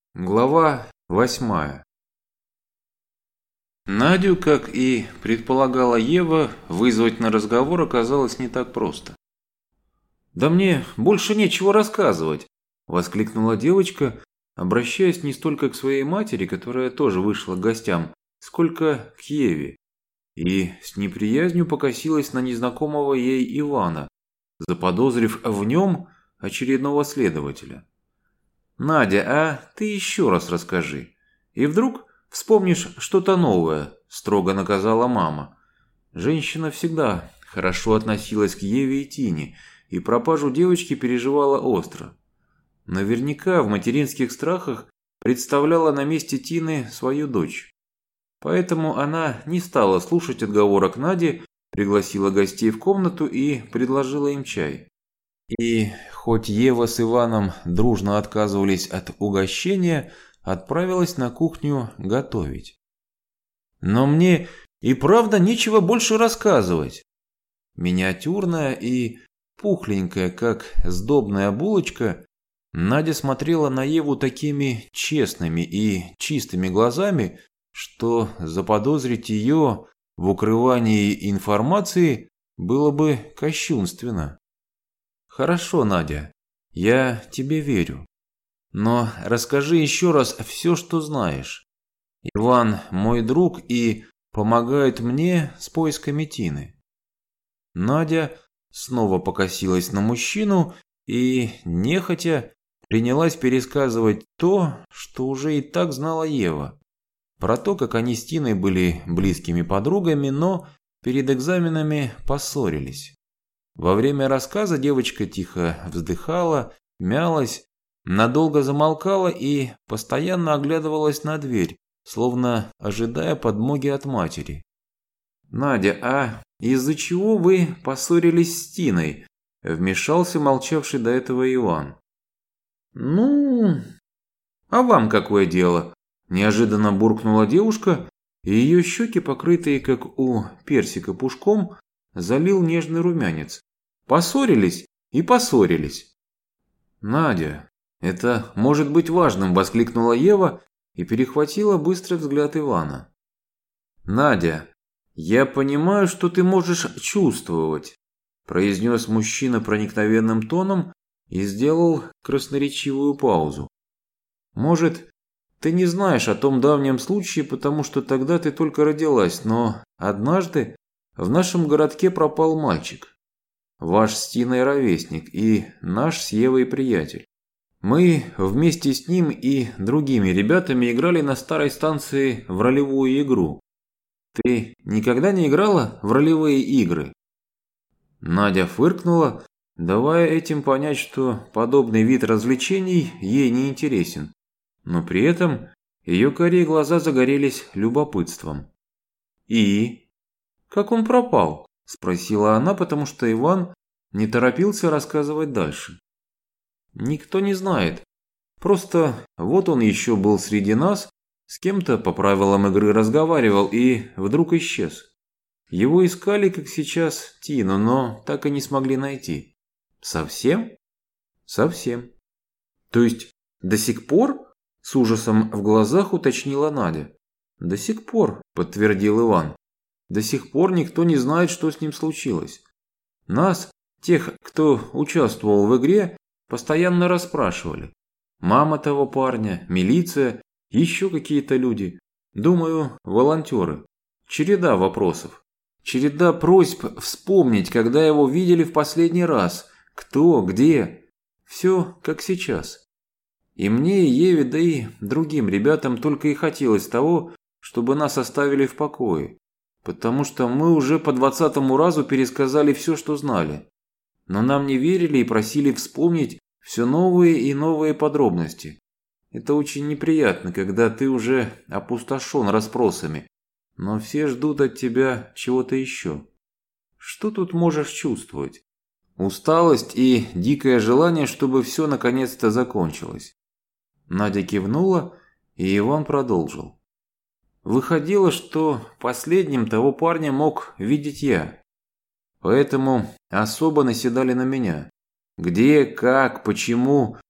Глава 8. Надю, как и предполагала Ева, вызвать на разговор оказалось не так просто. «Да мне больше нечего рассказывать!» – воскликнула девочка, обращаясь не столько к своей матери, которая тоже вышла к гостям, сколько к Еве, и с неприязнью покосилась на незнакомого ей Ивана, заподозрив в нем очередного следователя. «Надя, а ты еще раз расскажи. И вдруг вспомнишь что-то новое», – строго наказала мама. Женщина всегда хорошо относилась к Еве и Тине, и пропажу девочки переживала остро. Наверняка в материнских страхах представляла на месте Тины свою дочь. Поэтому она не стала слушать отговорок Нади, пригласила гостей в комнату и предложила им чай. И хоть Ева с Иваном дружно отказывались от угощения, отправилась на кухню готовить. «Но мне и правда нечего больше рассказывать». Миниатюрная и пухленькая, как сдобная булочка, Надя смотрела на Еву такими честными и чистыми глазами, что заподозрить ее в укрывании информации было бы кощунственно. «Хорошо, Надя, я тебе верю. Но расскажи еще раз все, что знаешь. Иван мой друг и помогает мне с поисками Тины». Надя снова покосилась на мужчину и, нехотя, принялась пересказывать то, что уже и так знала Ева. Про то, как они с Тиной были близкими подругами, но перед экзаменами поссорились. Во время рассказа девочка тихо вздыхала, мялась, надолго замолкала и постоянно оглядывалась на дверь, словно ожидая подмоги от матери. «Надя, а из-за чего вы поссорились с Тиной?» – вмешался молчавший до этого Иван. «Ну, а вам какое дело?» – неожиданно буркнула девушка, и ее щеки, покрытые, как у персика пушком, залил нежный румянец. «Поссорились и поссорились». «Надя, это может быть важным», – воскликнула Ева и перехватила быстрый взгляд Ивана. «Надя, я понимаю, что ты можешь чувствовать», – произнес мужчина проникновенным тоном и сделал красноречивую паузу. «Может, ты не знаешь о том давнем случае, потому что тогда ты только родилась, но однажды в нашем городке пропал мальчик. Ваш с Тиной ровесник и наш с Евой приятель. Мы вместе с ним и другими ребятами играли на старой станции в ролевую игру. Ты никогда не играла в ролевые игры?» Надя фыркнула, давая этим понять, что подобный вид развлечений ей не интересен. Но при этом ее карие глаза загорелись любопытством. «И? Как он пропал?» – спросила она, потому что Иван не торопился рассказывать дальше. «Никто не знает. Просто вот он еще был среди нас, с кем-то по правилам игры разговаривал и вдруг исчез. Его искали, как сейчас, Тину, но так и не смогли найти». «Совсем?» «Совсем». «То есть до сих пор?» – с ужасом в глазах уточнила Надя. «До сих пор», – подтвердил Иван. «До сих пор никто не знает, что с ним случилось. Нас, тех, кто участвовал в игре, постоянно расспрашивали. Мама того парня, милиция, еще какие-то люди. Думаю, волонтеры. Череда вопросов. Череда просьб вспомнить, когда его видели в последний раз. Кто, где. Все как сейчас. И мне, и Еве, да и другим ребятам только и хотелось того, чтобы нас оставили в покое. Потому что мы уже по 20-му разу пересказали все, что знали. Но нам не верили и просили вспомнить все новые и новые подробности. Это очень неприятно, когда ты уже опустошен расспросами, но все ждут от тебя чего-то еще. Что тут можешь чувствовать? Усталость и дикое желание, чтобы все наконец-то закончилось». Надя кивнула, и Иван продолжил. «Выходило, что последним того парня мог видеть я. Поэтому особо наседали на меня. Где, как, почему,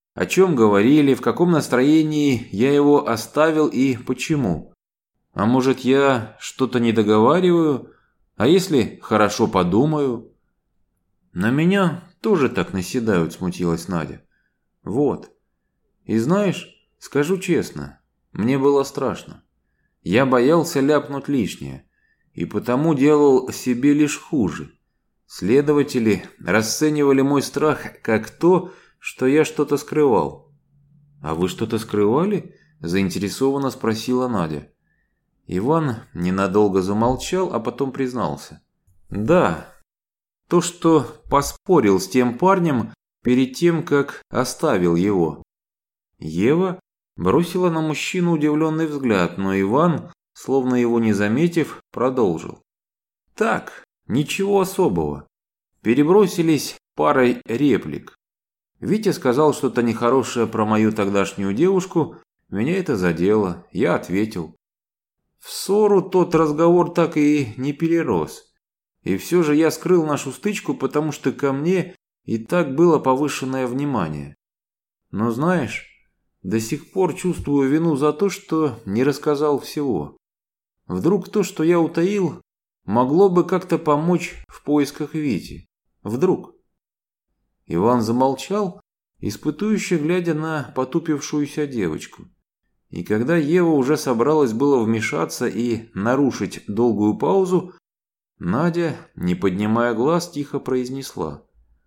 о чем говорили, в каком настроении я его оставил и почему. А может, я что-то не договариваю, а если хорошо подумаю? На меня тоже так наседают, смутилась Надя. Вот. И знаешь, скажу честно, мне было страшно. Я боялся ляпнуть лишнее, и потому делал себе лишь хуже. Следователи расценивали мой страх как то, что я что-то скрывал. «А вы что-то скрывали?» – заинтересованно спросила Надя. Иван ненадолго замолчал, а потом признался. «Да, то, что поспорил с тем парнем перед тем, как оставил его». Ева бросила на мужчину удивленный взгляд, но Иван, словно его не заметив, продолжил. «Так, ничего особого. Перебросились парой реплик. Витя сказал что-то нехорошее про мою тогдашнюю девушку, меня это задело, я ответил. В ссору тот разговор так и не перерос. И все же я скрыл нашу стычку, потому что ко мне и так было повышенное внимание. Но знаешь, до сих пор чувствую вину за то, что не рассказал всего. Вдруг то, что я утаил, могло бы как-то помочь в поисках Вити. Вдруг. Иван замолчал, испытующе глядя на потупившуюся девочку. И когда Ева уже собралась было вмешаться и нарушить долгую паузу, Надя, не поднимая глаз, тихо произнесла.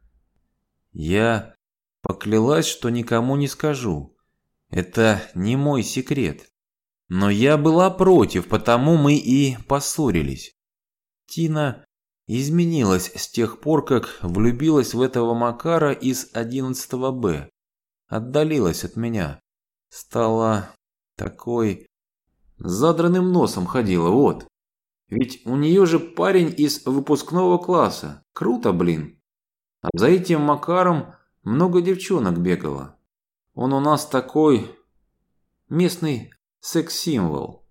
«Я поклялась, что никому не скажу. Это не мой секрет. Но я была против, потому мы и поссорились. Тина изменилась с тех пор, как влюбилась в этого Макара из 11 Б. Отдалилась от меня. Стала такой... с задранным носом ходила, вот. Ведь у нее же парень из выпускного класса. Круто, блин. А за этим Макаром много девчонок бегало. Он у нас такой... местный секс-символ».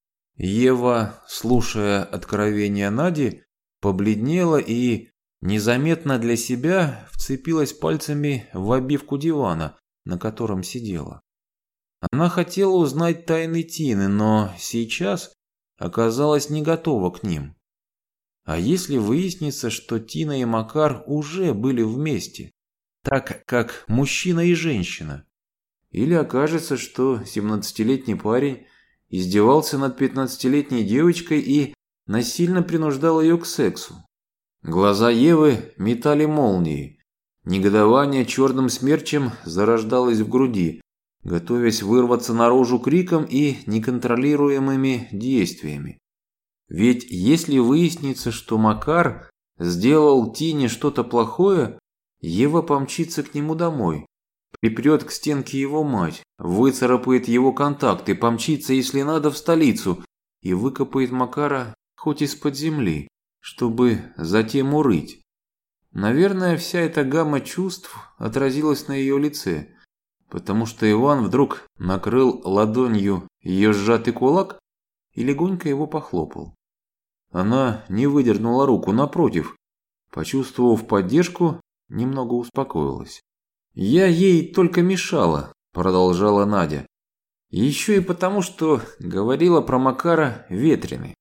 Ева, слушая откровения Нади, побледнела и, незаметно для себя, вцепилась пальцами в обивку дивана, на котором сидела. Она хотела узнать тайны Тины, но сейчас оказалась не готова к ним. А если выяснится, что Тина и Макар уже были вместе, так как мужчина и женщина? Или окажется, что 17-летний парень издевался над 15-летней девочкой и насильно принуждал ее к сексу? Глаза Евы метали молнии. Негодование черным смерчем зарождалось в груди, готовясь вырваться наружу криком и неконтролируемыми действиями. Ведь если выяснится, что Макар сделал Тине что-то плохое, Ева помчится к нему домой, припрет к стенке его мать, выцарапает его контакты, помчится, если надо, в столицу и выкопает Макара хоть из-под земли, чтобы затем урыть. Наверное, вся эта гамма чувств отразилась на ее лице, потому что Иван вдруг накрыл ладонью ее сжатый кулак и легонько его похлопал. Она не выдернула руку, напротив, почувствовав поддержку, немного успокоилась. «Я ей только мешала», – продолжала Надя. «Еще и потому, что говорила про Макара ветреный.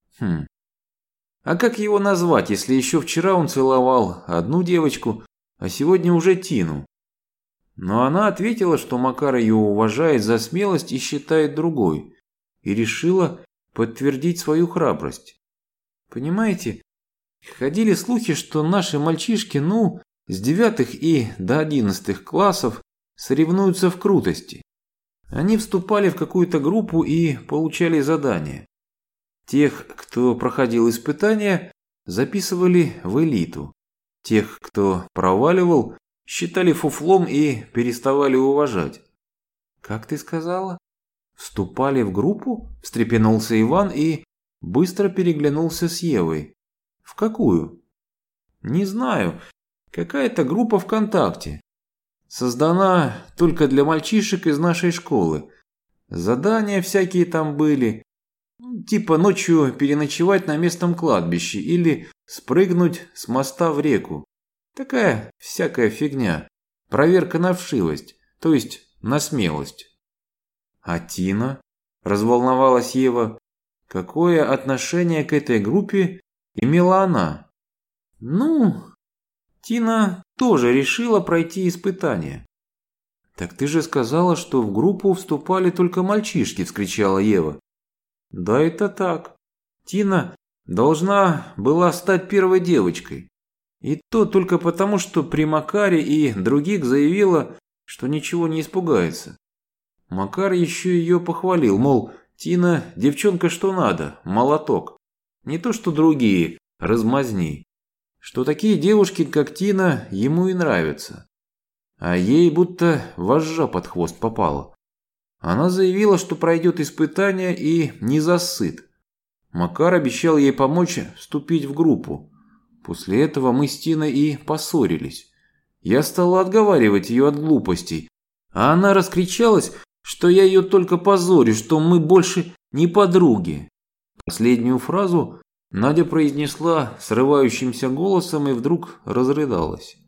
А как его назвать, если еще вчера он целовал одну девочку, а сегодня уже Тину?» Но она ответила, что Макар ее уважает за смелость и считает другой, и решила подтвердить свою храбрость. Понимаете, ходили слухи, что наши мальчишки, с 9 и до 11 классов соревнуются в крутости. Они вступали в какую-то группу и получали задания. Тех, кто проходил испытания, записывали в элиту. Тех, кто проваливал, считали фуфлом и переставали уважать. «Как ты сказала? Вступали в группу?» – встрепенулся Иван и быстро переглянулся с Евой. «В какую?» «Не знаю. Какая-то группа ВКонтакте. Создана только для мальчишек из нашей школы. Задания всякие там были. Типа ночью переночевать на местном кладбище или спрыгнуть с моста в реку. Такая всякая фигня. Проверка на вшивость. то есть на смелость. А Тина? Разволновалась Ева. Какое отношение к этой группе имела она? Ну, Тина тоже решила пройти испытание. «Так ты же сказала, что в группу вступали только мальчишки!» – вскричала Ева. «Да, это так. Тина должна была стать первой девочкой. И то только потому, что при Макаре и других заявила, что ничего не испугается. Макар еще ее похвалил, мол, Тина девчонка что надо, молоток. Не то что другие, размазни. Что такие девушки, как Тина, ему и нравятся. А ей будто вожжа под хвост попала. Она заявила, что пройдет испытание и не засыт. Макар обещал ей помочь вступить в группу. После этого мы с Тиной и поссорились. Я стала отговаривать ее от глупостей, а она раскричалась, что я ее только позорю, что мы больше не подруги. Последнюю фразу Надя произнесла срывающимся голосом и вдруг разрыдалась.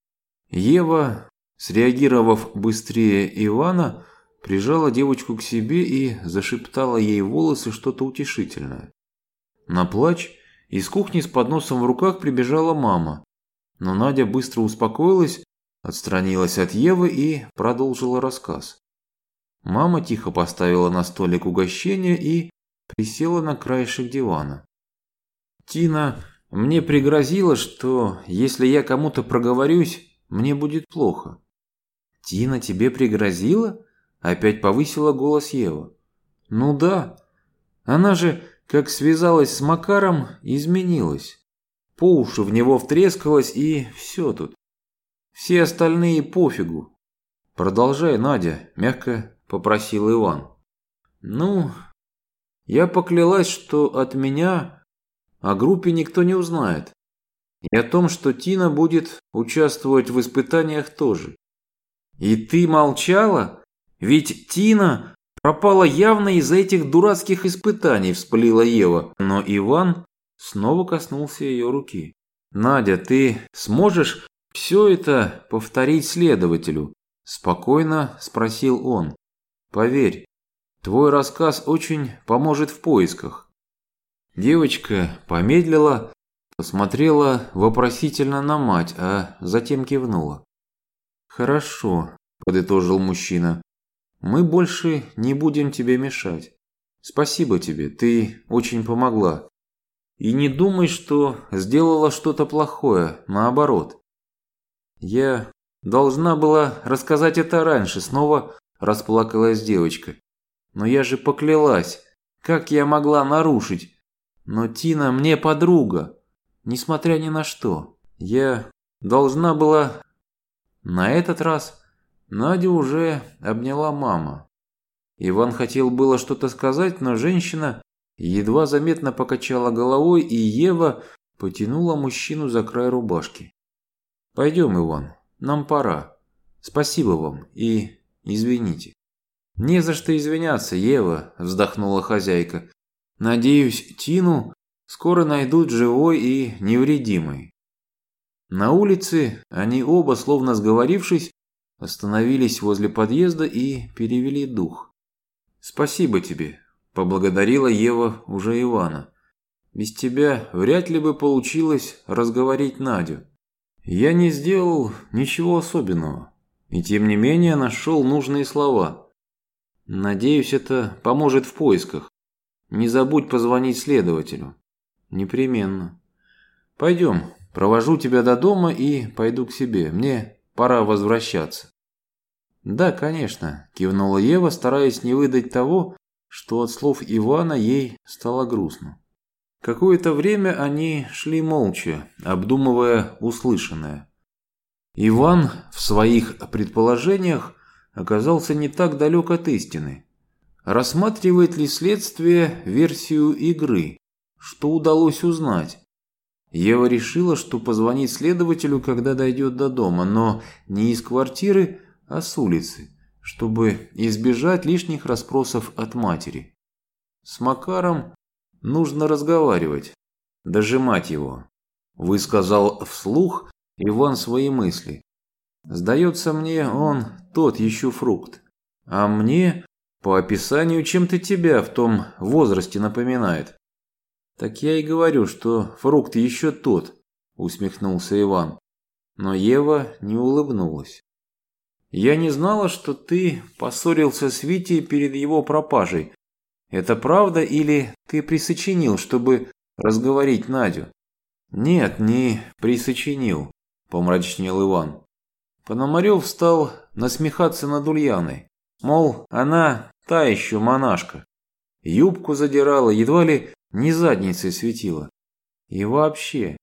Ева, среагировав быстрее Ивана, прижала девочку к себе и зашептала ей в волосы что-то утешительное. На плач из кухни с подносом в руках прибежала мама, но Надя быстро успокоилась, отстранилась от Евы и продолжила рассказ. Мама тихо поставила на столик угощение и присела на краешек дивана. «Тина мне пригрозила, что если я кому-то проговорюсь, мне будет плохо». «Тина тебе пригрозила?» – опять повысила голос Ева. «Ну да. Она же, как связалась с Макаром, изменилась. По уши в него втрескалась и все тут. Все остальные пофигу. Продолжай, Надя», – мягко попросил Иван. «Ну, я поклялась, что от меня о группе никто не узнает. И о том, что Тина будет участвовать в испытаниях тоже. И ты молчала? Ведь Тина пропала явно из-за этих дурацких испытаний», – вспылила Ева. Но Иван снова коснулся ее руки. «Надя, ты сможешь все это повторить следователю?» – спокойно спросил он. «Поверь, твой рассказ очень поможет в поисках». Девочка помедлила, посмотрела вопросительно на мать, а затем кивнула. «Хорошо», – подытожил мужчина. «Мы больше не будем тебе мешать. Спасибо тебе, ты очень помогла. И не думай, что сделала что-то плохое, наоборот. Я должна была рассказать это раньше», – снова расплакалась девочка. «Но я же поклялась. Как я могла нарушить? Но Тина мне подруга, несмотря ни на что. Я должна была...» На этот раз Надю уже обняла мама. Иван хотел было что-то сказать, но женщина едва заметно покачала головой, и Ева потянула мужчину за край рубашки. «Пойдем, Иван, нам пора. Спасибо вам и извините». «Не за что извиняться, Ева», – вздохнула хозяйка. «Надеюсь, Тину скоро найдут живой и невредимой». На улице они оба, словно сговорившись, остановились возле подъезда и перевели дух. «Спасибо тебе», – поблагодарила Ева уже Ивана. «Без тебя вряд ли бы получилось разговорить Надю. Я не сделал ничего особенного, и тем не менее нашел нужные слова. Надеюсь, это поможет в поисках. Не забудь позвонить следователю». «Непременно. Пойдем, провожу тебя до дома и пойду к себе. Мне пора возвращаться». «Да, конечно», – кивнула Ева, стараясь не выдать того, что от слов Ивана ей стало грустно. Какое-то время они шли молча, обдумывая услышанное. Иван в своих предположениях оказался не так далек от истины. Рассматривает ли следствие версию игры? Что удалось узнать? Ева решила, что позвонит следователю, когда дойдет до дома, но не из квартиры, а с улицы, чтобы избежать лишних расспросов от матери. С Макаром нужно разговаривать, дожимать его, высказал вслух Иван свои мысли. Сдается мне, он тот еще фрукт. А мне, по описанию, чем-то тебя в том возрасте напоминает. Так я и говорю, что фрукт еще тот, усмехнулся Иван. Но Ева не улыбнулась. Я не знала, что ты поссорился с Витей перед его пропажей. Это правда или ты присочинил, чтобы разговорить Надю? Нет, не присочинил, помрачнел Иван. Пономарев стал насмехаться над Ульяной. Мол, она та еще монашка. Юбку задирала, едва ли не задницей светила. И вообще.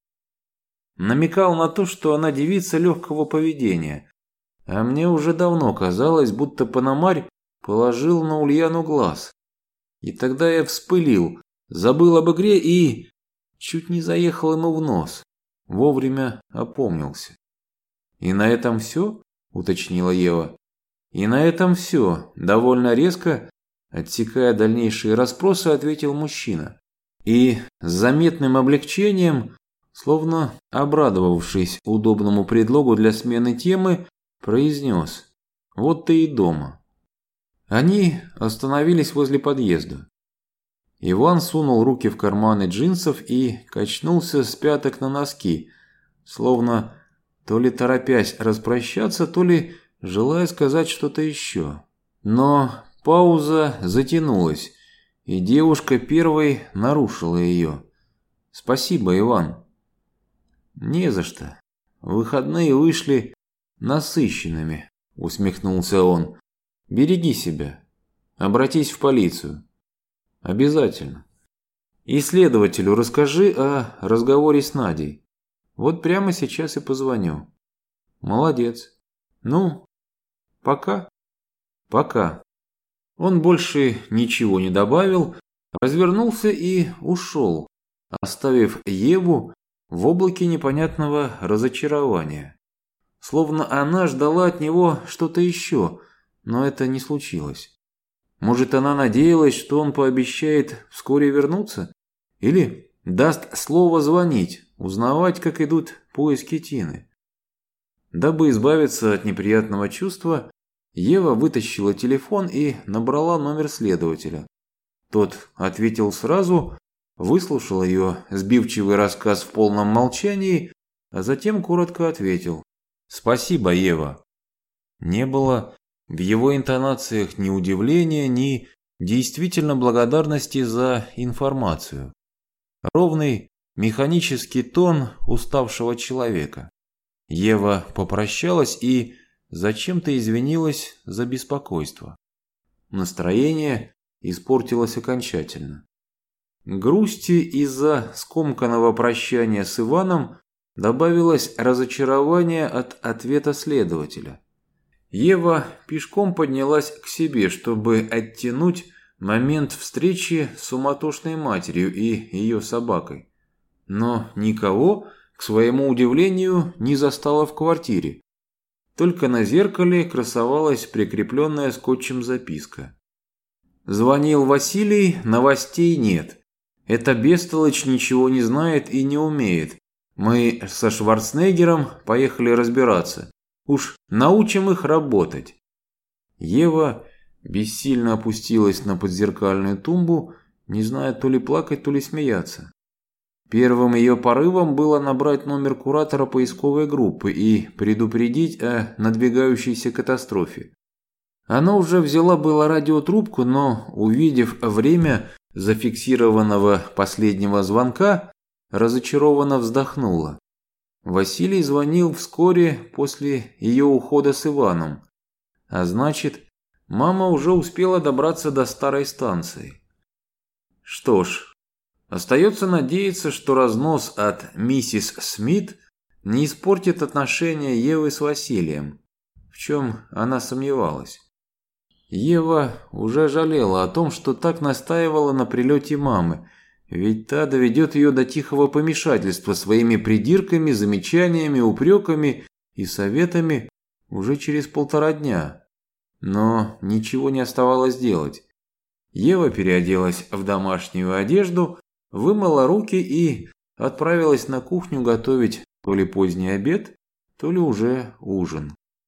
Намекал на то, что она девица легкого поведения. А мне уже давно казалось, будто Пономарь положил на Ульяну глаз. И тогда я вспылил, забыл об игре и чуть не заехал ему в нос. Вовремя опомнился. «И на этом все?» – уточнила Ева. «И на этом все», – довольно резко, отсекая дальнейшие расспросы, ответил мужчина. И с заметным облегчением, словно обрадовавшись удобному предлогу для смены темы, произнес: «Вот ты и дома». Они остановились возле подъезда. Иван сунул руки в карманы джинсов и качнулся с пяток на носки, словно то ли торопясь распрощаться, то ли желая сказать что-то еще. Но пауза затянулась, и девушка первой нарушила ее. «Спасибо, Иван». «Не за что. Выходные вышли насыщенными», – усмехнулся он. «Береги себя. Обратись в полицию». «Обязательно. И следователю расскажи о разговоре с Надей. Вот прямо сейчас и позвоню». «Молодец. Ну, пока». «Пока». Он больше ничего не добавил, развернулся и ушел, оставив Еву в облаке непонятного разочарования. Словно она ждала от него что-то еще, но это не случилось. Может, она надеялась, что он пообещает вскоре вернуться? Или даст слово звонить, узнавать, как идут поиски Тины? Дабы избавиться от неприятного чувства, Ева вытащила телефон и набрала номер следователя. Тот ответил сразу, выслушал ее сбивчивый рассказ в полном молчании, а затем коротко ответил: «Спасибо, Ева». Не было в его интонациях ни удивления, ни действительно благодарности за информацию. Ровный механический тон уставшего человека. Ева попрощалась и зачем-то извинилась за беспокойство. Настроение испортилось окончательно. Грусти из-за скомканного прощания с Иваном добавилось разочарование от ответа следователя. Ева пешком поднялась к себе, чтобы оттянуть момент встречи с суматошной матерью и ее собакой. Но никого, к своему удивлению, не застала в квартире. Только на зеркале красовалась прикрепленная скотчем записка. «Звонил Василий, новостей нет. Эта бестолочь ничего не знает и не умеет. Мы со Шварценеггером поехали разбираться. Уж научим их работать». Ева бессильно опустилась на подзеркальную тумбу, не зная то ли плакать, то ли смеяться. Первым ее порывом было набрать номер куратора поисковой группы и предупредить о надвигающейся катастрофе. Она уже взяла было радиотрубку, но, увидев время зафиксированного последнего звонка, разочарованно вздохнула. Василий звонил вскоре после ее ухода с Иваном, а значит, мама уже успела добраться до старой станции. Что ж, остается надеяться, что разнос от миссис Смит не испортит отношения Евы с Василием, в чем она сомневалась. Ева уже жалела о том, что так настаивала на прилете мамы, ведь та доведет ее до тихого помешательства своими придирками, замечаниями, упреками и советами уже через 1,5 дня. Но ничего не оставалось делать. Ева переоделась в домашнюю одежду, вымыла руки и отправилась на кухню готовить то ли поздний обед, то ли уже ужин.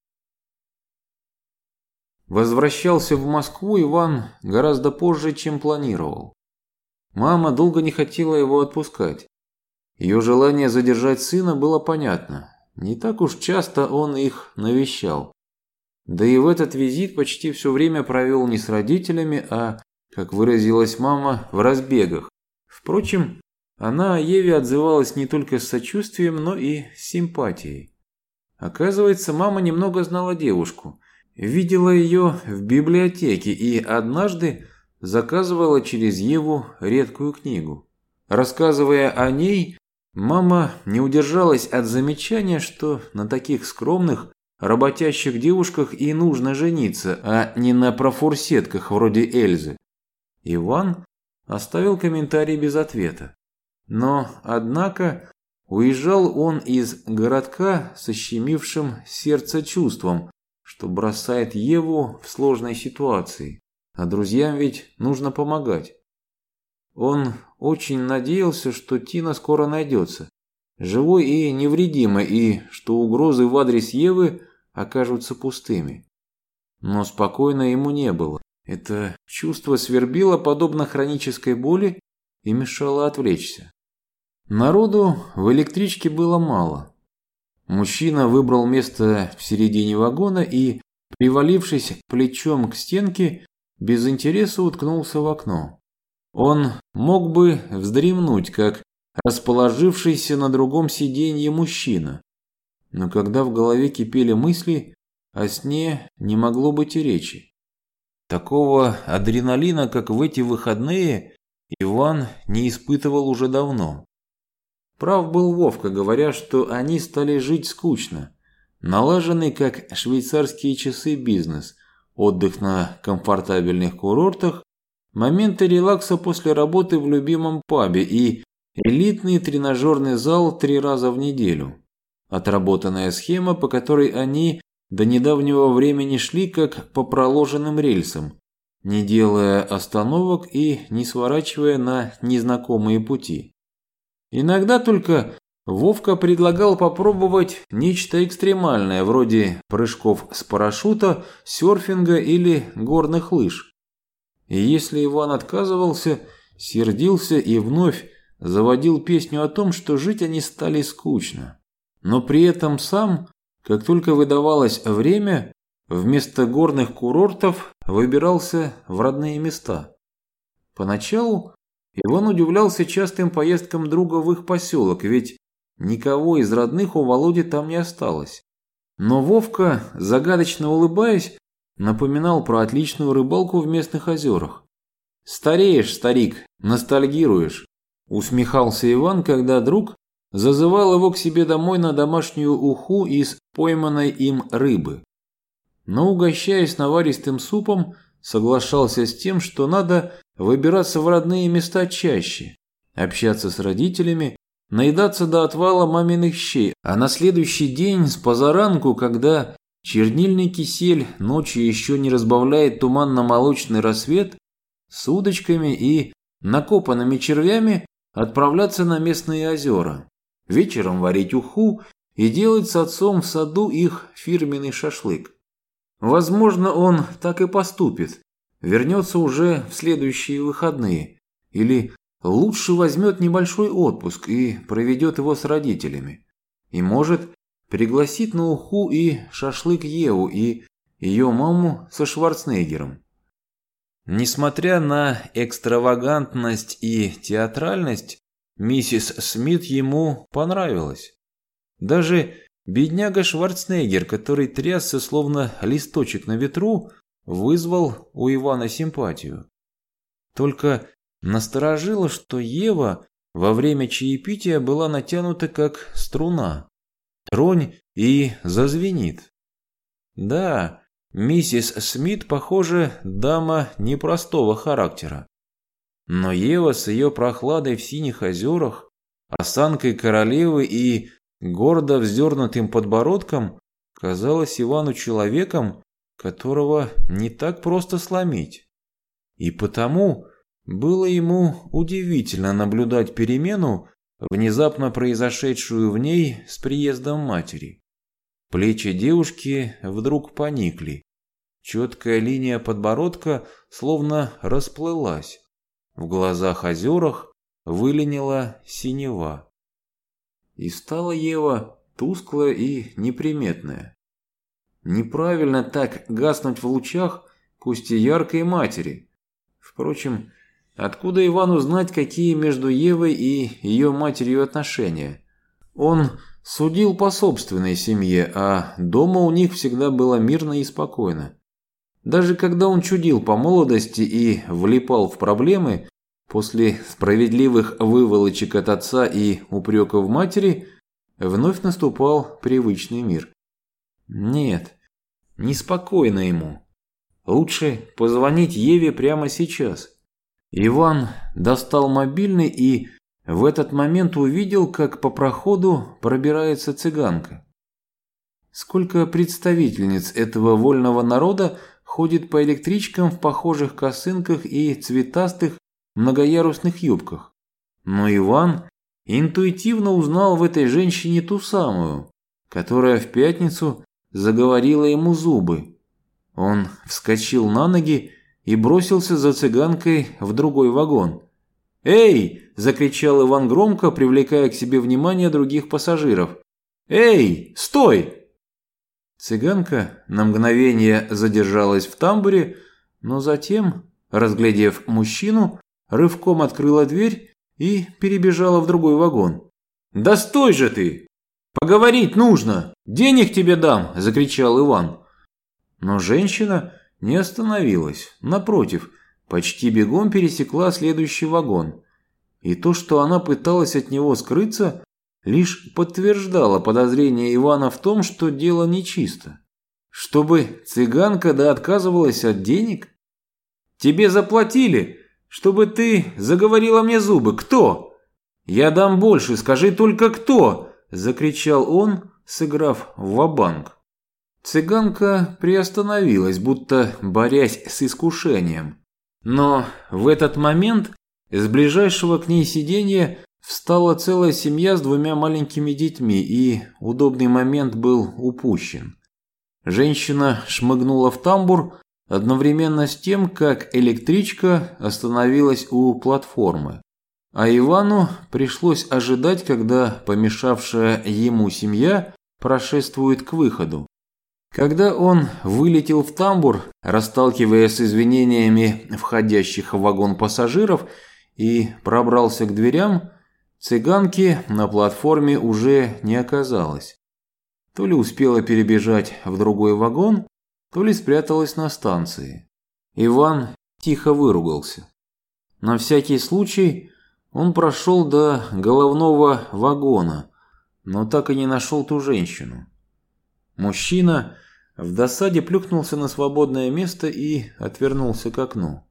возвращался в Москву Иван гораздо позже, чем планировал. Мама долго не хотела его отпускать. Ее желание задержать сына было понятно. Не так уж часто он их навещал. Да и в этот визит почти все время провел не с родителями, а, как выразилась мама, в разбегах. Впрочем, она о Еве отзывалась не только с сочувствием, но и с симпатией. Оказывается, мама немного знала девушку. Видела ее в библиотеке и однажды заказывала через Еву редкую книгу. Рассказывая о ней, мама не удержалась от замечания, что на таких скромных, работящих девушках и нужно жениться, а не на профурсетках вроде Эльзы. Иван оставил комментарий без ответа. Но, однако, уезжал он из городка со щемившим сердце чувством, что бросает Еву в сложной ситуации, а друзьям ведь нужно помогать. Он очень надеялся, что Тина скоро найдется, живой и невредимой, и что угрозы в адрес Евы окажутся пустыми. Но спокойно ему не было. Это чувство свербило подобно хронической боли и мешало отвлечься. Народу в электричке было мало. Мужчина выбрал место в середине вагона и, привалившись плечом к стенке, без интереса уткнулся в окно. Он мог бы вздремнуть, как расположившийся на другом сиденье мужчина. Но когда в голове кипели мысли, о сне не могло быть и речи. Такого адреналина, как в эти выходные, Иван не испытывал уже давно. Прав был Вовка, говоря, что они стали жить скучно. Налаженный, как швейцарские часы, бизнес, отдых на комфортабельных курортах, моменты релакса после работы в любимом пабе и элитный тренажерный зал 3 раза в неделю. Отработанная схема, по которой они до недавнего времени шли как по проложенным рельсам, не делая остановок и не сворачивая на незнакомые пути. Иногда только Вовка предлагал попробовать нечто экстремальное, вроде прыжков с парашюта, серфинга или горных лыж. И если Иван отказывался, сердился и вновь заводил песню о том, что жить они стали скучно. Но при этом сам, как только выдавалось время, вместо горных курортов выбирался в родные места. Поначалу Иван удивлялся частым поездкам друга в их поселок, ведь никого из родных у Володи там не осталось. Но Вовка, загадочно улыбаясь, напоминал про отличную рыбалку в местных озерах. «Стареешь, старик, ностальгируешь», – усмехался Иван, когда друг зазывал его к себе домой на домашнюю уху из пойманной им рыбы. Но, угощаясь наваристым супом, соглашался с тем, что надо выбираться в родные места чаще, общаться с родителями, наедаться до отвала маминых щей, а на следующий день с позаранку, когда чернильный кисель ночью еще не разбавляет туманно-молочный рассвет, с удочками и накопанными червями отправляться на местные озера, вечером варить уху и делать с отцом в саду их фирменный шашлык. Возможно, он так и поступит, вернется уже в следующие выходные, или лучше возьмет небольшой отпуск и проведет его с родителями. И, может, пригласит на уху и шашлык Еву и ее маму со Шварценеггером. Несмотря на экстравагантность и театральность, миссис Смит ему понравилась. Даже бедняга Шварценеггер, который трясся словно листочек на ветру, вызвал у Ивана симпатию. Только насторожило, что Ева во время чаепития была натянута как струна. Тронь и зазвенит. Да, миссис Смит, похоже, дама непростого характера. Но Ева с ее прохладой в синих озерах, осанкой королевы и гордо вздернутым подбородком казалась Ивану человеком, которого не так просто сломить. И потому было ему удивительно наблюдать перемену, внезапно произошедшую в ней с приездом матери. Плечи девушки вдруг поникли. Четкая линия подбородка словно расплылась. В глазах-озерах выленила синева. И стала Ева тусклая и неприметная. Неправильно так гаснуть в лучах, пусть и яркой матери. Впрочем, откуда Ивану знать, какие между Евой и ее матерью отношения? Он судил по собственной семье, а дома у них всегда было мирно и спокойно. Даже когда он чудил по молодости и влипал в проблемы, после справедливых выволочек от отца и упреков матери, вновь наступал привычный мир. Нет, неспокойно ему. Лучше позвонить Еве прямо сейчас. Иван достал мобильный и в этот момент увидел, как по проходу пробирается цыганка. Сколько представительниц этого вольного народа ходит по электричкам в похожих косынках и цветастых многоярусных юбках. Но Иван интуитивно узнал в этой женщине ту самую, которая в пятницу заговорила ему зубы. Он вскочил на ноги и бросился за цыганкой в другой вагон. «Эй!» – закричал Иван громко, привлекая к себе внимание других пассажиров. «Эй! Стой!» Цыганка на мгновение задержалась в тамбуре, но затем, разглядев мужчину, рывком открыла дверь и перебежала в другой вагон. «Да стой же ты! Поговорить нужно! Денег тебе дам!» – закричал Иван. Но женщина не остановилась. Напротив, почти бегом пересекла следующий вагон. И то, что она пыталась от него скрыться, лишь подтверждало подозрение Ивана в том, что дело нечисто. Чтобы цыганка отказывалась от денег? «Тебе заплатили, чтобы ты заговорила мне зубы. Кто?» «Я дам больше, скажи только кто!» – закричал он, сыграв ва-банк. Цыганка приостановилась, будто борясь с искушением. Но в этот момент с ближайшего к ней сиденья встала целая семья с двумя маленькими детьми, и удобный момент был упущен. Женщина шмыгнула в тамбур одновременно с тем, как электричка остановилась у платформы. А Ивану пришлось ожидать, когда помешавшая ему семья прошествует к выходу. Когда он вылетел в тамбур, расталкивая с извинениями входящих в вагон пассажиров, и пробрался к дверям, цыганки на платформе уже не оказалось. То ли успела перебежать в другой вагон, то ли спряталась на станции. Иван тихо выругался. На всякий случай он прошел до головного вагона, но так и не нашел ту женщину. Мужчина в досаде плюхнулся на свободное место и отвернулся к окну.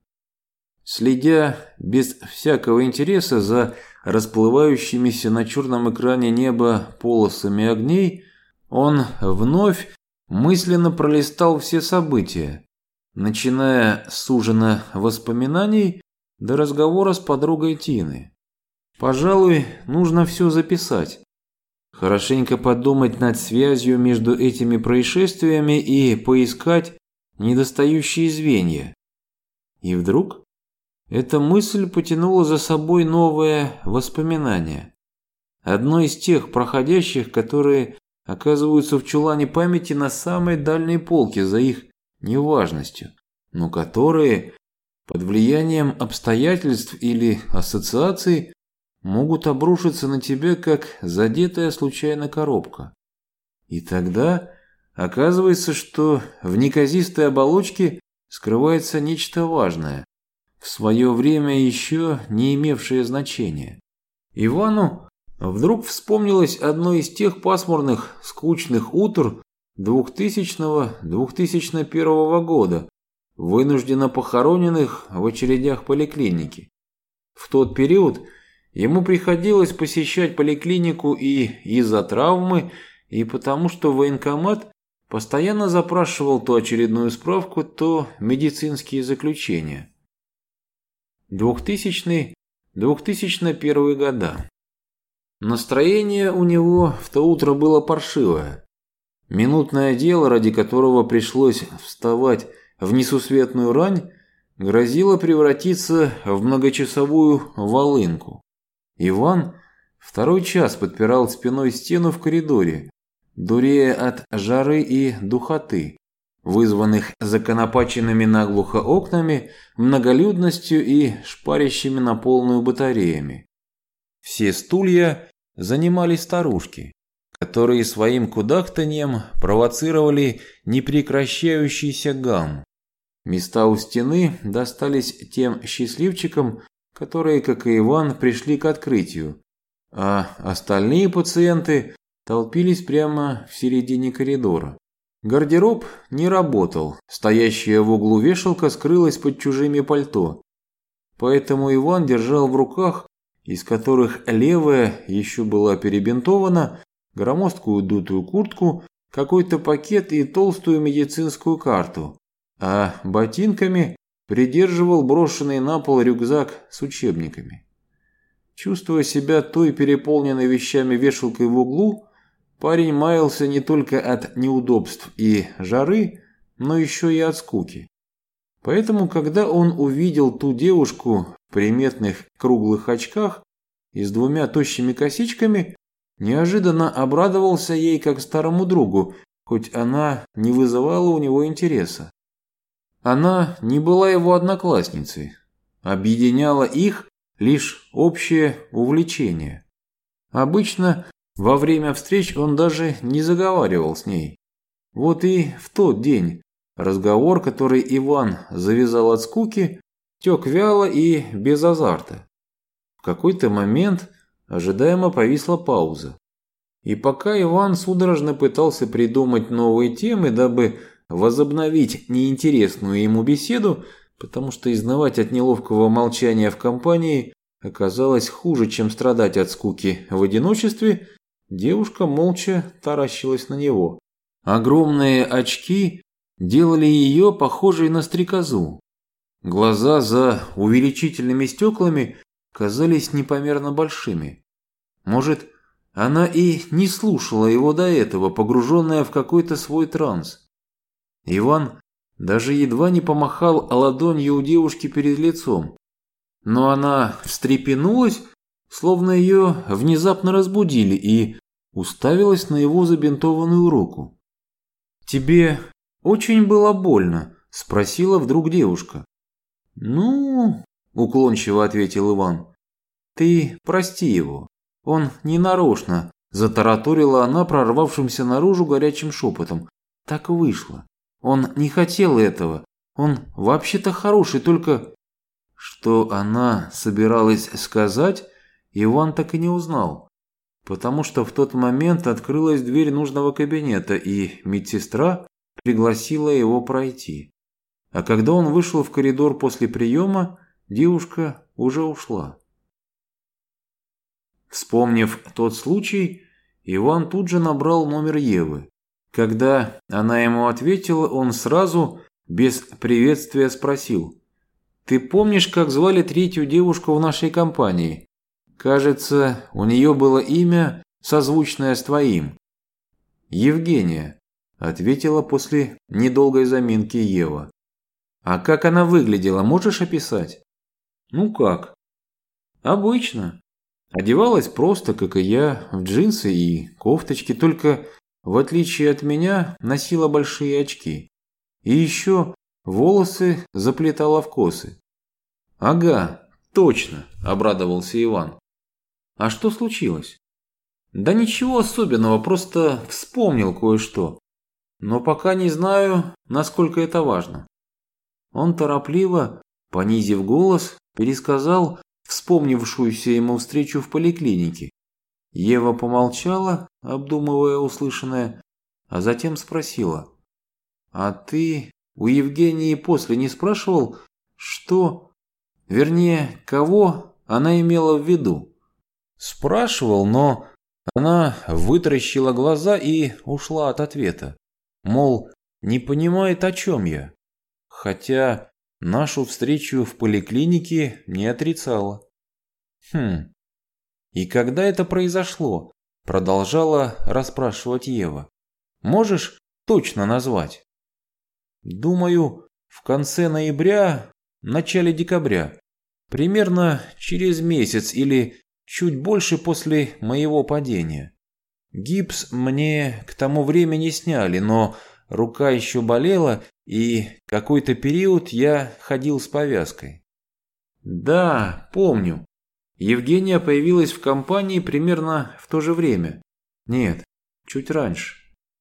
Следя без всякого интереса за расплывающимися на черном экране неба полосами огней, он вновь мысленно пролистал все события, начиная с ужина воспоминаний до разговора с подругой Тины. Пожалуй, нужно все записать. Хорошенько подумать над связью между этими происшествиями и поискать недостающие звенья. И вдруг эта мысль потянула за собой новое воспоминание. Одно из тех проходящих, которые оказываются в чулане памяти на самой дальней полке за их неважностью, но которые под влиянием обстоятельств или ассоциаций могут обрушиться на тебя, как задетая случайно коробка. И тогда оказывается, что в неказистой оболочке скрывается нечто важное, в свое время еще не имевшее значения. Ивану вдруг вспомнилось одно из тех пасмурных, скучных утр 2000-2001 года, вынужденно похороненных в очередях поликлиники. В тот период ему приходилось посещать поликлинику и из-за травмы, и потому что военкомат постоянно запрашивал то очередную справку, то медицинские заключения. 2000-2001 года. Настроение у него в то утро было паршивое. Минутное дело, ради которого пришлось вставать в несусветную рань грозила превратиться в многочасовую волынку. Иван второй час подпирал спиной стену в коридоре, дурея от жары и духоты, вызванных законопаченными наглухо окнами, многолюдностью и шпарящими на полную батареями. Все стулья занимали старушки, которые своим кудахтаньем провоцировали непрекращающийся гам. Места у стены достались тем счастливчикам, которые, как и Иван, пришли к открытию, а остальные пациенты толпились прямо в середине коридора. Гардероб не работал, стоящая в углу вешалка скрылась под чужими пальто, поэтому Иван держал в руках, из которых левая еще была перебинтована, громоздкую дутую куртку, какой-то пакет и толстую медицинскую карту, а ботинками придерживал брошенный на пол рюкзак с учебниками. Чувствуя себя той переполненной вещами вешалкой в углу, парень маялся не только от неудобств и жары, но еще и от скуки. Поэтому, когда он увидел ту девушку в приметных круглых очках и с двумя тощими косичками, неожиданно обрадовался ей как старому другу, хоть она не вызывала у него интереса. Она не была его одноклассницей. Объединяло их лишь общее увлечение. Обычно во время встреч он даже не заговаривал с ней. Вот и в тот день разговор, который Иван завязал от скуки, тек вяло и без азарта. В какой-то момент ожидаемо повисла пауза. И пока Иван судорожно пытался придумать новые темы, дабы возобновить неинтересную ему беседу, потому что изнывать от неловкого молчания в компании оказалось хуже, чем страдать от скуки в одиночестве, девушка молча таращилась на него. Огромные очки делали ее похожей на стрекозу. Глаза за увеличительными стеклами казались непомерно большими. Может, она и не слушала его до этого, погруженная в какой-то свой транс. Иван даже едва не помахал ладонью у девушки перед лицом, но она встрепенулась, словно ее внезапно разбудили, и уставилась на его забинтованную руку. «Тебе очень было больно?» – спросила вдруг девушка. «Ну...» – уклончиво ответил Иван. «Ты прости его. Он не нарочно», – затараторила она прорвавшимся наружу горячим шепотом. «Так вышло. Он не хотел этого. Он вообще-то хороший, только...» Что она собиралась сказать, Иван так и не узнал, потому что в тот момент открылась дверь нужного кабинета, и медсестра пригласила его пройти. А когда он вышел в коридор после приема, девушка уже ушла. Вспомнив тот случай, Иван тут же набрал номер Евы. Когда она ему ответила, он сразу, без приветствия, спросил: «Ты помнишь, как звали третью девушку в нашей компании? Кажется, у нее было имя, созвучное с твоим». «Евгения», – ответила после недолгой заминки Ева. «А как она выглядела, можешь описать?» «Ну как?» «Обычно. Одевалась просто, как и я, в джинсы и кофточки, только, в отличие от меня, носила большие очки. И еще волосы заплетала в косы». «Ага, точно», – обрадовался Иван. «А что случилось?» «Да ничего особенного, просто вспомнил кое-что. Но пока не знаю, насколько это важно». Он торопливо, понизив голос, пересказал вспомнившуюся ему встречу в поликлинике. Ева помолчала, обдумывая услышанное, а затем спросила: «А ты у Евгении после не спрашивал, что, вернее, кого она имела в виду?» «Спрашивал, но она вытаращила глаза и ушла от ответа. Мол, не понимает, о чем я. Хотя нашу встречу в поликлинике не отрицала». «И когда это произошло?» – продолжала расспрашивать Ева. «Можешь точно назвать?» «Думаю, в конце ноября, начале декабря. Примерно через месяц или чуть больше после моего падения. Гипс мне к тому времени сняли, но рука еще болела, и какой-то период я ходил с повязкой. Да, помню. Евгения появилась в компании примерно в то же время. Нет, чуть раньше.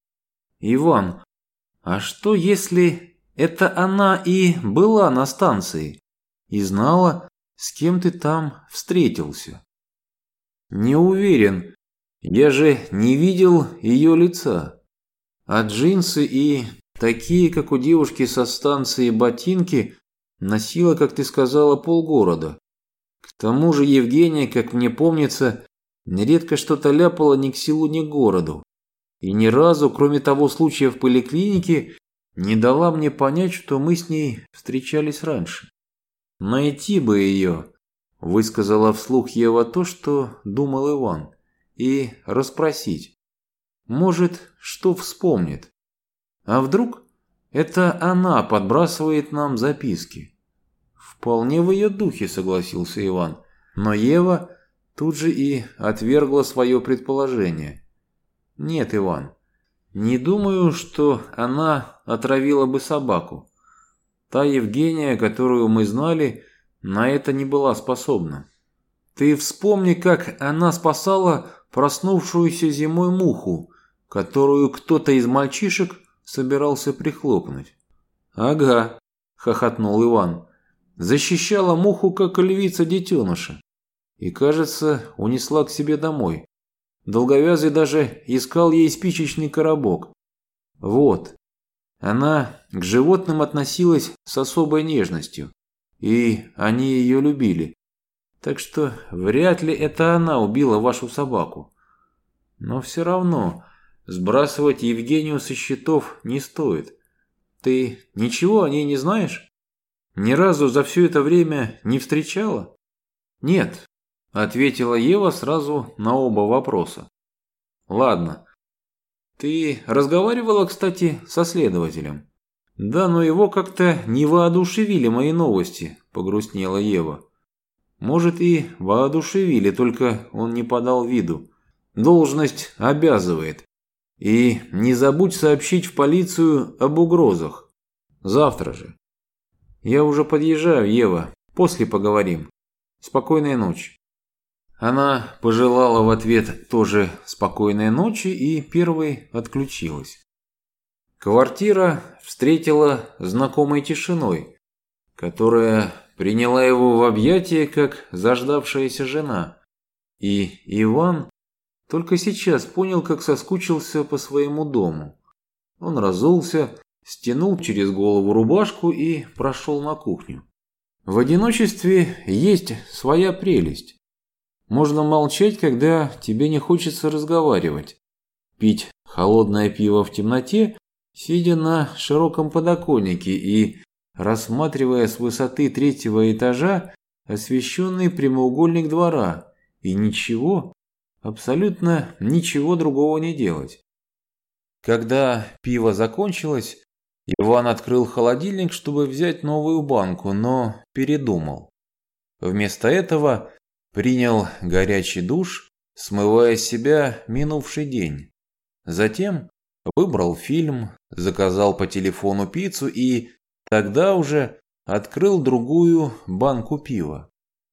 Иван, а что если это она и была на станции и знала, с кем ты там встретился? Не уверен. Я же не видел ее лица. А джинсы и такие, как у девушки со станции, ботинки носила, как ты сказала, полгорода. К тому же Евгения, как мне помнится, нередко что-то ляпала ни к селу, ни к городу. И ни разу, кроме того случая в поликлинике, не дала мне понять, что мы с ней встречались раньше. «Найти бы ее», – высказала вслух Ева то, что думал Иван, – «и расспросить. Может, что вспомнит. А вдруг это она подбрасывает нам записки?» «Вполне в ее духе», – согласился Иван, но Ева тут же и отвергла свое предположение. «Нет, Иван, не думаю, что она отравила бы собаку. Та Евгения, которую мы знали, на это не была способна. Ты вспомни, как она спасала проснувшуюся зимой муху, которую кто-то из мальчишек собирался прихлопнуть». «Ага», – хохотнул Иван, – «защищала муху, как львица детеныша, и, кажется, унесла к себе домой. Долговязый даже искал ей спичечный коробок. Вот. Она к животным относилась с особой нежностью, и они ее любили. Так что вряд ли это она убила вашу собаку. Но все равно сбрасывать Евгению со счетов не стоит. Ты ничего о ней не знаешь? Ни разу за все это время не встречала?» «Нет», – ответила Ева сразу на оба вопроса. «Ладно. Ты разговаривала, кстати, со следователем?» «Да, но его как-то не воодушевили мои новости», – погрустнела Ева. «Может, и воодушевили, только он не подал виду. Должность обязывает. И не забудь сообщить в полицию об угрозах. Завтра же». «Я уже подъезжаю, Ева. После поговорим. Спокойной ночи». Она пожелала в ответ тоже спокойной ночи и первой отключилась. Квартира встретила знакомой тишиной, которая приняла его в объятия, как заждавшаяся жена. И Иван только сейчас понял, как соскучился по своему дому. Он разулся, стянул через голову рубашку и прошел на кухню. В одиночестве есть своя прелесть. Можно молчать, когда тебе не хочется разговаривать. Пить холодное пиво в темноте, сидя на широком подоконнике и рассматривая с высоты 3-го этажа освещенный прямоугольник двора, и ничего, абсолютно ничего другого не делать. Когда пиво закончилось, Иван открыл холодильник, чтобы взять новую банку, но передумал. Вместо этого принял горячий душ, смывая с себя минувший день. Затем выбрал фильм, заказал по телефону пиццу и тогда уже открыл другую банку пива.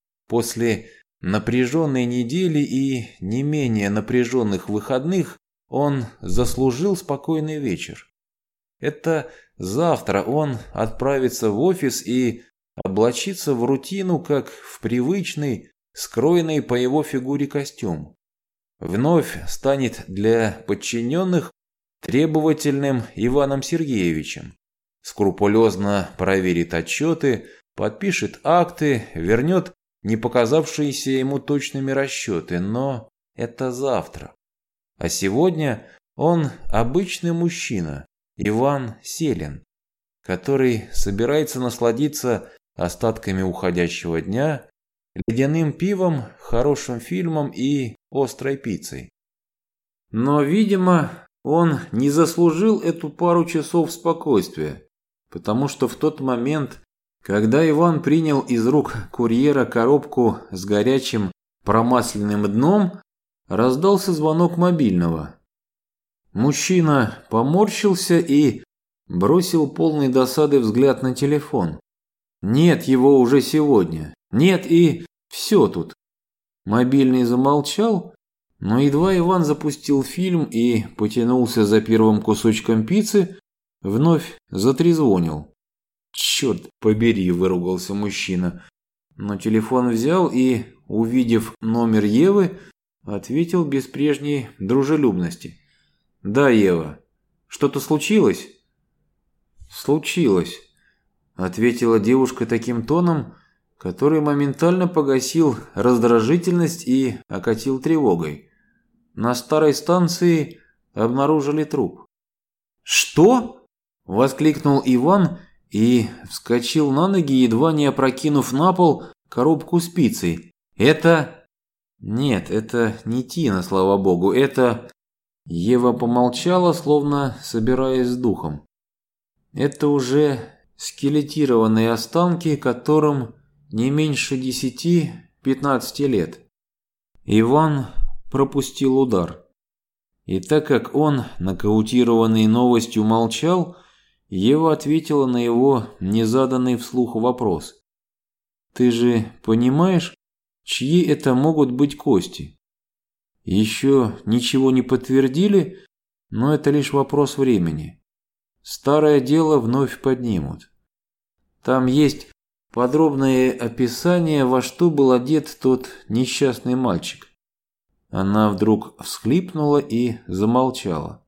После напряженной недели и не менее напряженных выходных он заслужил спокойный вечер. Это завтра он отправится в офис и облачится в рутину, как в привычный, скроенный по его фигуре костюм. Вновь станет для подчиненных требовательным Иваном Сергеевичем. Скрупулезно проверит отчеты, подпишет акты, вернет не показавшиеся ему точными расчеты, но это завтра. А сегодня он обычный мужчина, Иван Селин, который собирается насладиться остатками уходящего дня, ледяным пивом, хорошим фильмом и острой пиццей. Но, видимо, он не заслужил эту пару часов спокойствия, потому что в тот момент, когда Иван принял из рук курьера коробку с горячим промасленным дном, раздался звонок мобильного. Мужчина поморщился и бросил полный досады взгляд на телефон. Нет его уже сегодня. Нет, и все тут. Мобильный замолчал, но едва Иван запустил фильм и потянулся за первым кусочком пиццы, вновь затрезвонил. «Черт побери!» – выругался мужчина. Но телефон взял и, увидев номер Евы, ответил без прежней дружелюбности. «Да, Ева. Что-то случилось?» «Случилось», – ответила девушка таким тоном, который моментально погасил раздражительность и окатил тревогой. На старой станции обнаружили труп. «Что?» – воскликнул Иван и вскочил на ноги, едва не опрокинув на пол коробку с пиццей. «Это...» «Нет, это не Тина, слава богу, это...» Ева помолчала, словно собираясь с духом. «Это уже скелетированные останки, которым не меньше 10-15 лет». Иван пропустил удар. И так как он, нокаутированный новостью, молчал, Ева ответила на его незаданный вслух вопрос. «Ты же понимаешь, чьи это могут быть кости? Еще ничего не подтвердили, но это лишь вопрос времени. Старое дело вновь поднимут. Там есть подробное описание, во что был одет тот несчастный мальчик». Она вдруг всхлипнула и замолчала.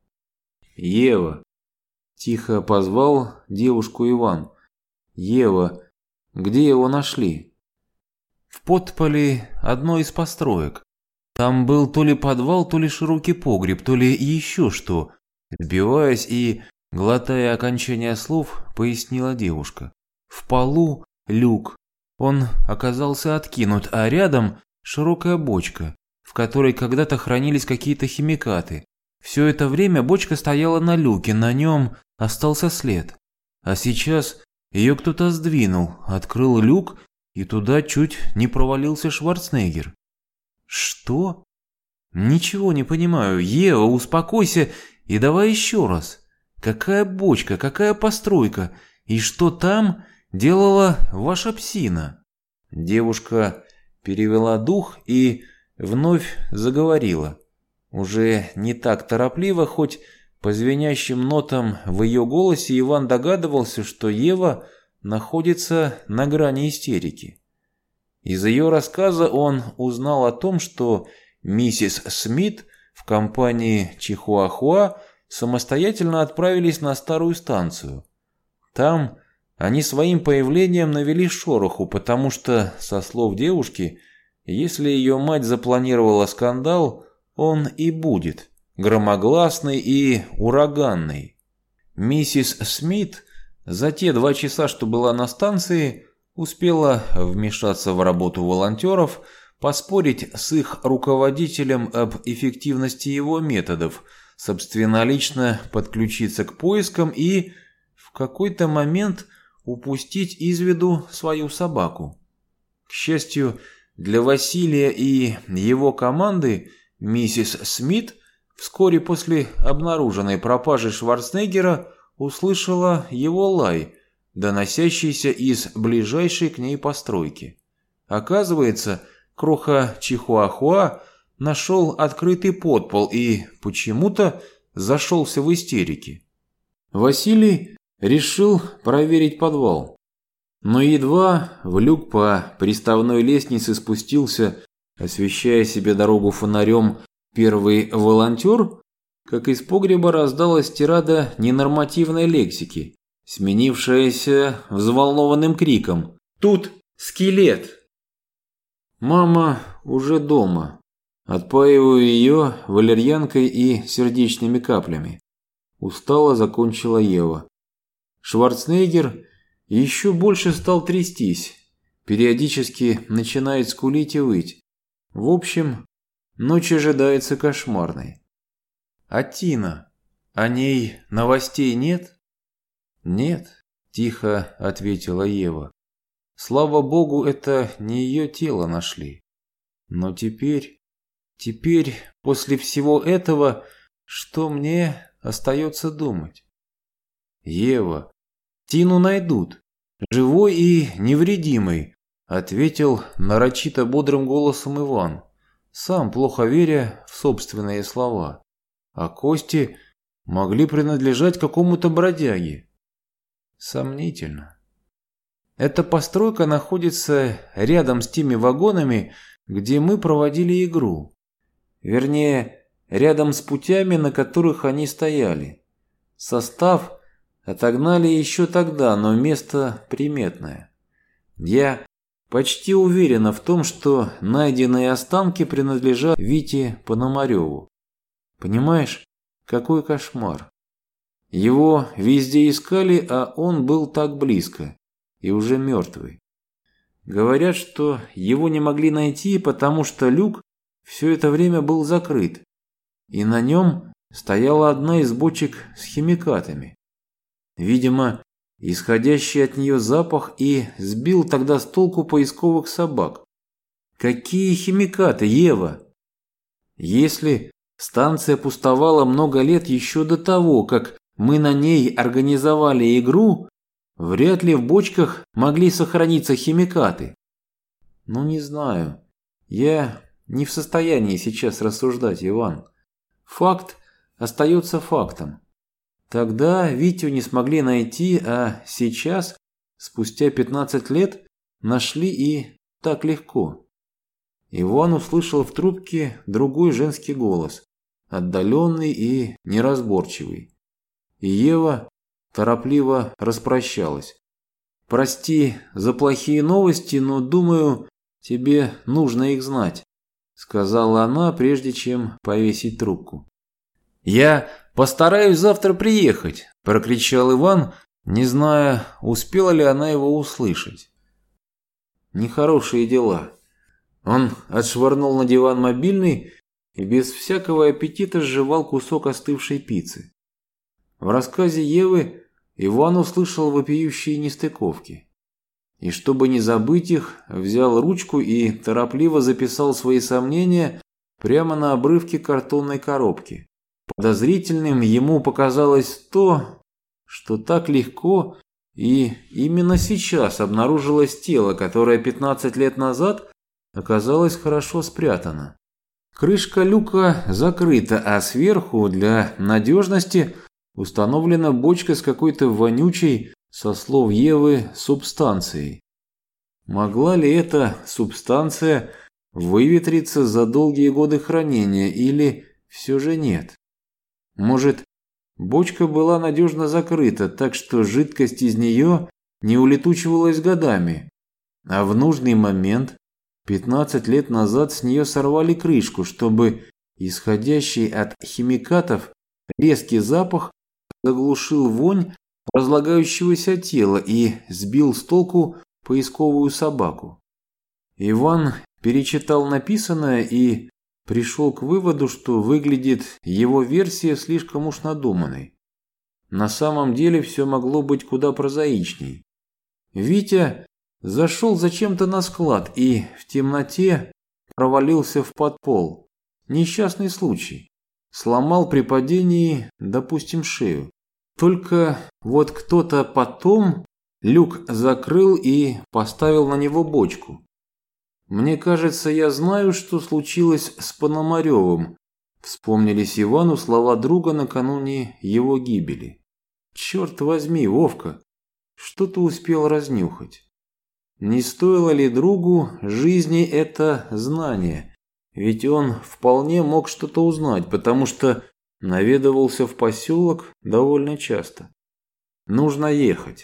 «Ева!» – тихо позвал девушку Иван. «Ева, где его нашли?» «В подполе одной из построек. Там был то ли подвал, то ли широкий погреб, то ли еще что». Сбиваясь и глотая окончание слов, пояснила девушка. «В полу люк. Он оказался откинут, а рядом широкая бочка, в которой когда-то хранились какие-то химикаты. Все это время бочка стояла на люке, на нем остался след. А сейчас ее кто-то сдвинул, открыл люк, и туда чуть не провалился Шварценеггер». «Что?» «Ничего не понимаю. Ева, успокойся и давай еще раз. Какая бочка, какая постройка, и что там делала ваша псина?» Девушка перевела дух и вновь заговорила. Уже не так торопливо, хоть по звенящим нотам в ее голосе Иван догадывался, что Ева находится на грани истерики. Из ее рассказа он узнал о том, что миссис Смит в компании Чихуахуа самостоятельно отправились на старую станцию. Там они своим появлением навели шороху, потому что, со слов девушки, если ее мать запланировала скандал, он и будет громогласный и ураганный. Миссис Смит за те 2 часа, что была на станции, успела вмешаться в работу волонтеров, поспорить с их руководителем об эффективности его методов, собственнолично подключиться к поискам и в какой-то момент упустить из виду свою собаку. К счастью, для Василия и его команды миссис Смит вскоре после обнаруженной пропажи Шварценеггера услышала его лай, доносящийся из ближайшей к ней постройки. Оказывается, кроха Чихуахуа нашел открытый подпол и почему-то зашелся в истерике. Василий решил проверить подвал. Но едва в люк по приставной лестнице спустился, освещая себе дорогу фонарем, первый волонтер, как из погреба раздалась тирада ненормативной лексики, сменившаяся взволнованным криком: «Тут скелет!» Мама уже дома. Отпаиваю ее валерьянкой и сердечными каплями. Устало закончила Ева. Шварценеггер еще больше стал трястись. Периодически начинает скулить и выть. В общем, ночь ожидается кошмарной. А Тина? О ней новостей нет? Нет. – тихо ответила Ева. «Слава богу, это не ее тело нашли. Но теперь, после всего этого, что мне остается думать? Ева, Тину найдут, живой и невредимой», – ответил нарочито бодрым голосом Иван, сам плохо веря в собственные слова. А кости могли принадлежать какому-то бродяге. Сомнительно. Эта постройка находится рядом с теми вагонами, где мы проводили игру. Вернее, рядом с путями, на которых они стояли. Состав отогнали еще тогда, но место приметное. Я почти уверена в том, что найденные останки принадлежат Вите Пономареву. Понимаешь, какой кошмар. Его везде искали, а он был так близко и уже мертвый. Говорят, что его не могли найти, потому что люк все это время был закрыт, и на нем стояла одна из бочек с химикатами. Видимо, исходящий от нее запах и сбил тогда с толку поисковых собак. Какие химикаты, Ева? Если станция пустовала много лет еще до того, как мы на ней организовали игру, вряд ли в бочках могли сохраниться химикаты. Ну, не знаю. Я не в состоянии сейчас рассуждать, Иван. Факт остается фактом. Тогда Витю не смогли найти, а сейчас, спустя 15 лет, нашли и так легко. Иван услышал в трубке другой женский голос, отдаленный и неразборчивый. И Ева торопливо распрощалась. «Прости за плохие новости, но, думаю, тебе нужно их знать», – сказала она, прежде чем повесить трубку. «Я постараюсь завтра приехать», – прокричал Иван, не зная, успела ли она его услышать. Нехорошие дела. Он отшвырнул на диван мобильный и без всякого аппетита сживал кусок остывшей пиццы. В рассказе Евы Иван услышал вопиющие нестыковки. И чтобы не забыть их, взял ручку и торопливо записал свои сомнения прямо на обрывке картонной коробки. Подозрительным ему показалось то, что так легко и именно сейчас обнаружилось тело, которое 15 лет назад оказалось хорошо спрятано. Крышка люка закрыта, а сверху для надежности установлена бочка с какой-то вонючей, со слов Евы, субстанцией. Могла ли эта субстанция выветриться за долгие годы хранения или все же нет? Может, бочка была надежно закрыта, так что жидкость из нее не улетучивалась годами, а в нужный момент 15 лет назад с нее сорвали крышку, чтобы исходящий от химикатов резкий запах заглушил вонь разлагающегося тела и сбил с толку поисковую собаку. Иван перечитал написанное и пришел к выводу, что выглядит его версия слишком уж надуманной. На самом деле все могло быть куда прозаичней. Витя зашел зачем-то на склад и в темноте провалился в подпол. Несчастный случай. Сломал при падении, допустим, шею. Только вот кто-то потом люк закрыл и поставил на него бочку. «Мне кажется, я знаю, что случилось с Пономаревым», вспомнились Ивану слова друга накануне его гибели. «Черт возьми, Вовка, что ты успел разнюхать? Не стоило ли другу жизни это знание? Ведь он вполне мог что-то узнать, потому что наведывался в поселок довольно часто. Нужно ехать.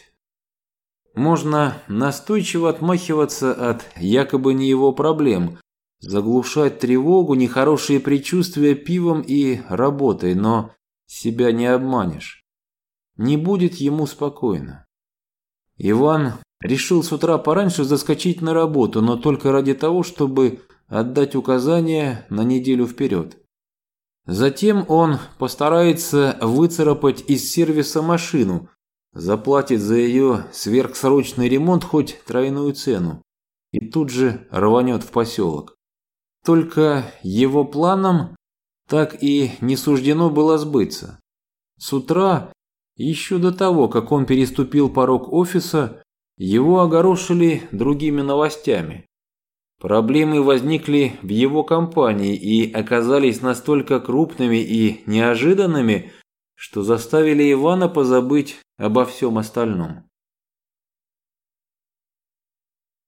Можно настойчиво отмахиваться от якобы не его проблем, заглушать тревогу, нехорошие предчувствия пивом и работой, но себя не обманешь. Не будет ему спокойно. Иван решил с утра пораньше заскочить на работу, но только ради того, чтобы отдать указания на неделю вперед. Затем он постарается выцарапать из сервиса машину, заплатит за ее сверхсрочный ремонт хоть тройную цену и тут же рванет в поселок. Только его планам так и не суждено было сбыться. С утра, еще до того, как он переступил порог офиса, его огорошили другими новостями. Проблемы возникли в его компании и оказались настолько крупными и неожиданными, что заставили Ивана позабыть обо всем остальном.